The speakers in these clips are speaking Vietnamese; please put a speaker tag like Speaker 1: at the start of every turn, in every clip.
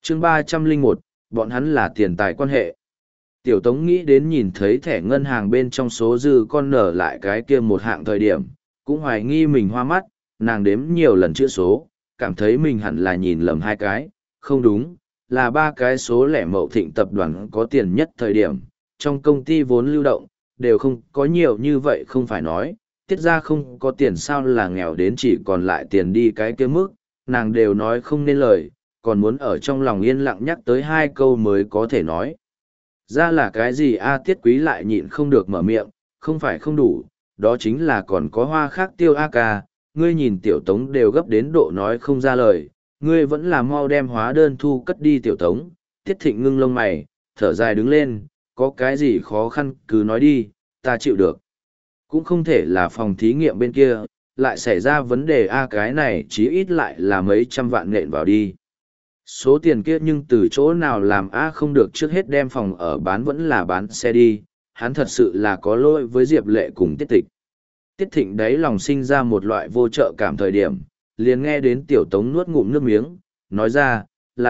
Speaker 1: chương 301, bọn hắn là tiền tài quan hệ. Tiểu Tống nghĩ đến nhìn thấy thẻ ngân hàng bên trong số dư con nở lại cái kia một hạng thời điểm, cũng hoài nghi mình hoa mắt, nàng đếm nhiều lần chữ số, cảm thấy mình hẳn là nhìn lầm hai cái, không đúng, là ba cái số lẻ Mậu Thịnh tập đoàn có tiền nhất thời điểm, trong công ty vốn lưu động, đều không có nhiều như vậy không phải nói, tiết ra không có tiền sao là nghèo đến chỉ còn lại tiền đi cái kia mức, nàng đều nói không nên lời, còn muốn ở trong lòng yên lặng nhắc tới hai câu mới có thể nói. Ra là cái gì Tiết Quý lại nhịn không được mở miệng, không phải không đủ, đó chính là còn có hoa khác tiêu ca, ngươi nhìn Tiểu Tống đều gấp đến độ nói không ra lời, ngươi vẫn là mau đem hóa đơn thu cất đi Tiểu Tống. Tiết Thịnh ngưng lông mày, thở dài đứng lên, có cái gì khó khăn cứ nói đi, ta chịu được. Cũng không thể là phòng thí nghiệm bên kia, lại xảy ra vấn đề cái này chí ít lại là mấy trăm vạn nện vào đi. Số tiền kia nhưng từ chỗ nào làm không được trước hết đem phòng ở bán vẫn là bán xe đi, hắn thật sự là có lỗi với Diệp Lệ cùng Tiết Tịch. Tiết Thịnh đấy lòng sinh ra một loại vô trợ cảm thời điểm, liền nghe đến Tiểu Tống nuốt ngụm nước miếng, nói ra,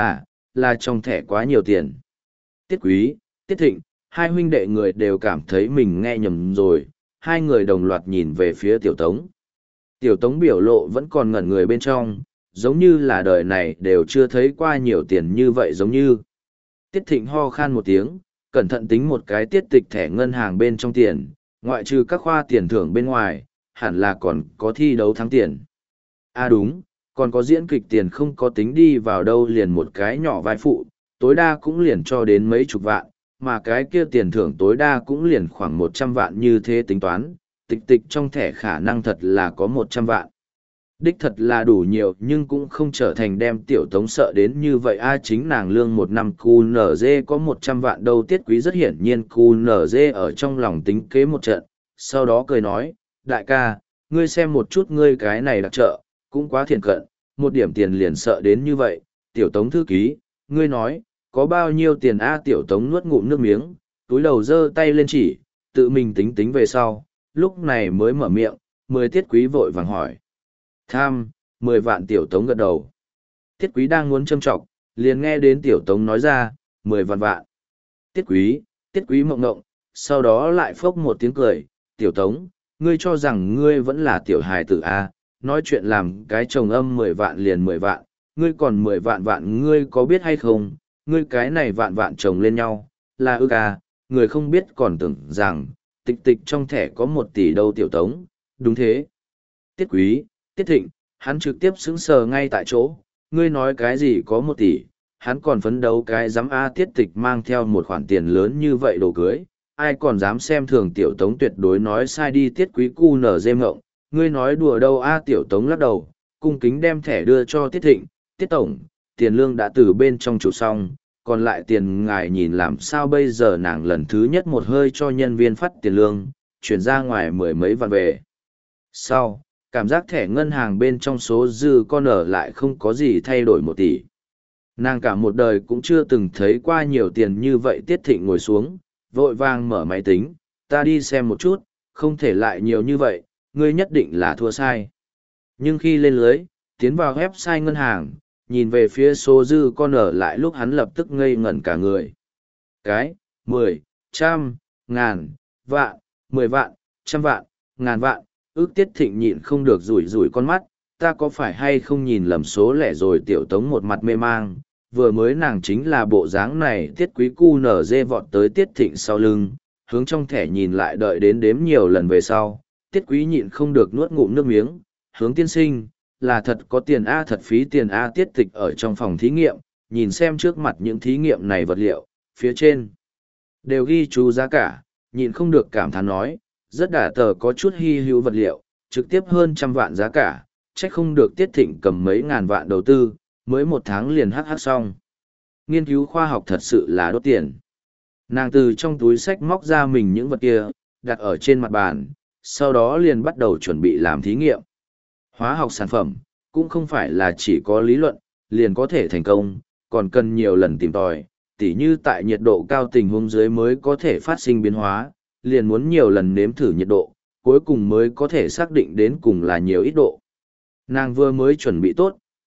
Speaker 1: là trong thẻ quá nhiều tiền. Tiết Quý, Tiết Thịnh, hai huynh đệ người đều cảm thấy mình nghe nhầm rồi, hai người đồng loạt nhìn về phía Tiểu Tống. Tiểu Tống biểu lộ vẫn còn ngẩn người bên trong, giống như là đời này đều chưa thấy qua nhiều tiền như vậy giống như. Tiết Thịnh ho khan một tiếng, cẩn thận tính một cái tiết tịch thẻ ngân hàng bên trong tiền, ngoại trừ các khoa tiền thưởng bên ngoài, hẳn là còn có thi đấu thắng tiền. Đúng, còn có diễn kịch tiền không có tính đi vào đâu liền một cái nhỏ vai phụ, tối đa cũng liền cho đến mấy chục vạn, mà cái kia tiền thưởng tối đa cũng liền khoảng 100 vạn như thế tính toán, tịch tịch trong thẻ khả năng thật là có 100 vạn. Đích thật là đủ nhiều nhưng cũng không trở thành đem Tiểu Tống sợ đến như vậy chính nàng lương một năm QNZ có 100 vạn đâu. Tiết Quý rất hiển nhiên QNZ ở trong lòng tính kế một trận, sau đó cười nói, đại ca, ngươi xem một chút ngươi cái này đặc trợ, cũng quá thiện cận, một điểm tiền liền sợ đến như vậy. Tiểu Tống thư ký, ngươi nói, có bao nhiêu tiền Tiểu Tống nuốt ngụm nước miếng, túi đầu giơ tay lên chỉ, tự mình tính tính về sau, lúc này mới mở miệng, 10. Tiết Quý vội vàng hỏi. 10 vạn. Tiểu Tống gật đầu. Tiết Quý đang muốn châm trọng, liền nghe đến Tiểu Tống nói ra, 10 vạn vạn. Tiết Quý mộng ngộng, sau đó lại phốc một tiếng cười, Tiểu Tống, ngươi cho rằng ngươi vẫn là tiểu hài tử nói chuyện làm cái chồng âm 10 vạn liền 10 vạn, ngươi còn 10 vạn vạn ngươi có biết hay không, ngươi cái này vạn vạn chồng lên nhau, là ư người không biết còn tưởng rằng, tịch tịch trong thẻ có 1 tỷ đâu Tiểu Tống, đúng thế. Tiết Quý, Tiết Thịnh, hắn trực tiếp sững sờ ngay tại chỗ, ngươi nói cái gì có 1 tỷ, hắn còn phấn đấu cái dám Tiết Tịch mang theo một khoản tiền lớn như vậy đồ cưới, ai còn dám xem thường Tiểu Tống tuyệt đối nói sai đi. Tiết Quý cu nở dê ngộng, ngươi nói đùa đâu Tiểu Tống lắc đầu, cung kính đem thẻ đưa cho Tiết Thịnh, Tiết Tổng, tiền lương đã từ bên trong chủ xong, còn lại tiền ngài nhìn làm sao bây giờ. Nàng lần thứ nhất một hơi cho nhân viên phát tiền lương, chuyển ra ngoài 10 mấy vạn về. Sau, cảm giác thẻ ngân hàng bên trong số dư con ở lại không có gì thay đổi 1 tỷ. Nàng cả một đời cũng chưa từng thấy qua nhiều tiền như vậy. Tiết Thịnh ngồi xuống, vội vàng mở máy tính, ta đi xem một chút, không thể lại nhiều như vậy, ngươi nhất định là thua sai. Nhưng khi lên lưới, tiến vào website ngân hàng, nhìn về phía số dư con ở lại lúc hắn lập tức ngây ngẩn cả người. 10, trăm, ngàn, vạn, 10 vạn, trăm vạn, ngàn vạn, ước. Tiết Thịnh nhịn không được rủi rủi con mắt, ta có phải hay không nhìn lầm số lẻ rồi. Tiểu Tống một mặt mê mang, vừa mới nàng chính là bộ dáng này. Tiết Quý cu nở dê vọt tới Tiết Thịnh sau lưng, hướng trong thẻ nhìn lại đợi đến đếm nhiều lần về sau. Tiết Quý nhịn không được nuốt ngụm nước miếng, hướng tiên sinh, là thật có tiền thật phí tiền Tiết Tịch ở trong phòng thí nghiệm, nhìn xem trước mặt những thí nghiệm này vật liệu, phía trên đều ghi chú giá cả, nhịn không được cảm thán nói, rất đả tờ có chút hy hữu vật liệu, trực tiếp hơn 100 vạn giá cả, trách không được Tiết Thịnh cầm mấy ngàn vạn đầu tư, mới 1 tháng liền hắc xong. Nghiên cứu khoa học thật sự là đốt tiền. Nàng từ trong túi sách móc ra mình những vật kia, đặt ở trên mặt bàn, sau đó liền bắt đầu chuẩn bị làm thí nghiệm. Hóa học sản phẩm, cũng không phải là chỉ có lý luận, liền có thể thành công, còn cần nhiều lần tìm tòi, tỉ như tại nhiệt độ cao tình huống dưới mới có thể phát sinh biến hóa, liền muốn nhiều lần nếm thử nhiệt độ, cuối cùng mới có thể xác định đến cùng là nhiều ít độ. Nàng vừa mới chuẩn bị tốt,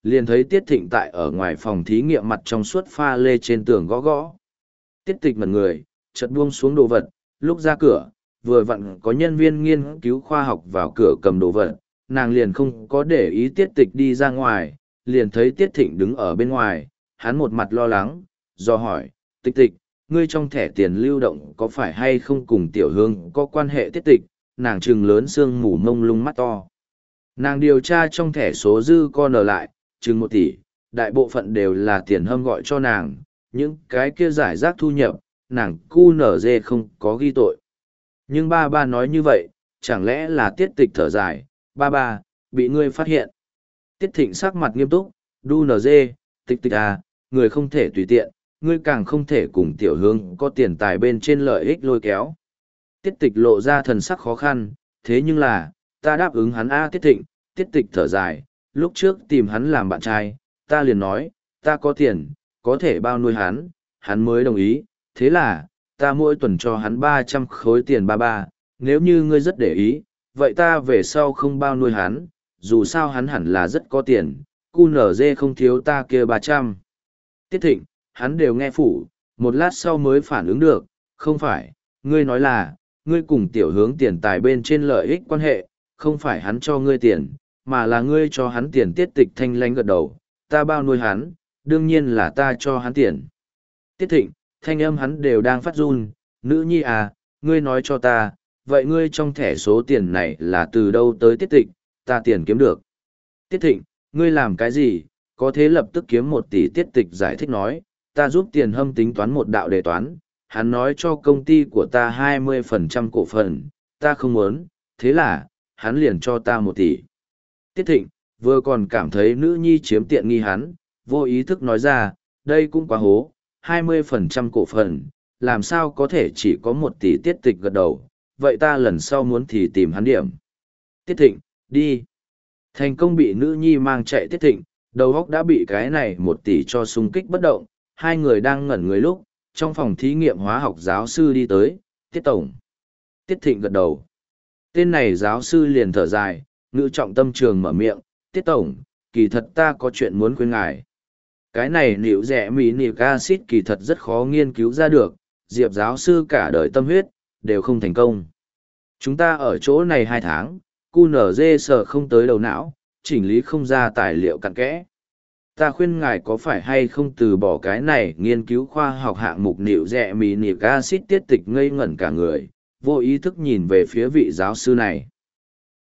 Speaker 1: liền thấy Tiết Thịnh tại ở ngoài phòng thí nghiệm mặt trong suốt pha lê trên tường gõ gõ. Tiết Tịch ngẩn người, chợt buông xuống đồ vật, lúc ra cửa, vừa vặn có nhân viên nghiên cứu khoa học vào cửa cầm đồ vật, nàng liền không có để ý Tiết Tịch đi ra ngoài, liền thấy Tiết Thịnh đứng ở bên ngoài, hắn một mặt lo lắng, do hỏi, Tịch Tịch, ngươi trong thẻ tiền lưu động có phải hay không cùng Tiểu Hương có quan hệ? Tiết Tịch, nàng trừng lớn sương mù mông lung mắt to. Nàng điều tra trong thẻ số dư con ở lại, chừng 1 tỷ, đại bộ phận đều là tiền hâm gọi cho nàng, những cái kia giải rác thu nhập, nàng QNZ không có ghi tội. Nhưng ba ba nói như vậy, chẳng lẽ là Tiết Tịch thở dài, ba ba, bị ngươi phát hiện. Tiết Thịnh sắc mặt nghiêm túc, đu NG, Tịch Tịch à, người không thể tùy tiện, ngươi càng không thể cùng Tiểu Hương có tiền tài bên trên lợi ích lôi kéo. Tiết Tịch lộ ra thần sắc khó khăn, thế nhưng là, ta đáp ứng hắn a. Tiết Thịnh, Tiết Tịch thở dài, lúc trước tìm hắn làm bạn trai, ta liền nói, ta có tiền, có thể bao nuôi hắn mới đồng ý, thế là, ta mỗi tuần cho hắn 300 khối tiền ba ba, nếu như ngươi rất để ý, vậy ta về sau không bao nuôi hắn, dù sao hắn hẳn là rất có tiền, QNZ không thiếu ta kia 300. Tiết Thịnh, hắn đều nghe phủ, một lát sau mới phản ứng được, không phải, ngươi nói là, ngươi cùng Tiểu Hướng tiền tài bên trên lợi ích quan hệ, không phải hắn cho ngươi tiền, mà là ngươi cho hắn tiền. Tiết Tịch thanh lãnh gật đầu, ta bao nuôi hắn, đương nhiên là ta cho hắn tiền. Tiết Thịnh, thanh âm hắn đều đang phát run, nữ nhi à, ngươi nói cho ta, vậy ngươi trong thẻ số tiền này là từ đâu tới? Tiết Tịch, ta tiền kiếm được. Tiết Thịnh, ngươi làm cái gì, có thế lập tức kiếm 1 tỷ? Tiết Tịch giải thích nói, ta giúp tiền hâm tính toán một đạo đề toán, hắn nói cho công ty của ta 20% cổ phần, ta không muốn, thế là, hắn liền cho ta 1 tỷ. Tiết Thịnh, vừa còn cảm thấy nữ nhi chiếm tiện nghi hắn, vô ý thức nói ra, đây cũng quá hố, 20% cổ phần, làm sao có thể chỉ có 1 tỷ? Tiết Tịch gật đầu, vậy ta lần sau muốn thì tìm hắn điểm. Tiết Thịnh, đi. Thành công bị nữ nhi mang chạy. Tiết Thịnh, đầu óc đã bị cái này 1 tỷ cho xung kích bất động, hai người đang ngẩn người lúc, trong phòng thí nghiệm hóa học giáo sư đi tới, Tiết Tổng. Tiết Thịnh gật đầu. Tên này giáo sư liền thở dài, ngữ trọng tâm trường mở miệng, Tiết Tổng, kỳ thật ta có chuyện muốn khuyên ngài. Cái này liệu rẻ mì nic acid kỳ thật rất khó nghiên cứu ra được, Diệp giáo sư cả đời tâm huyết, đều không thành công. Chúng ta ở chỗ này 2 tháng, QNZ sợ không tới đầu não, chỉnh lý không ra tài liệu cặn kẽ. Ta khuyên ngài có phải hay không từ bỏ cái này nghiên cứu khoa học hạng mục liệu rẻ mì nic acid. Tiết Tịch ngây ngẩn cả người, vô ý thức nhìn về phía vị giáo sư này.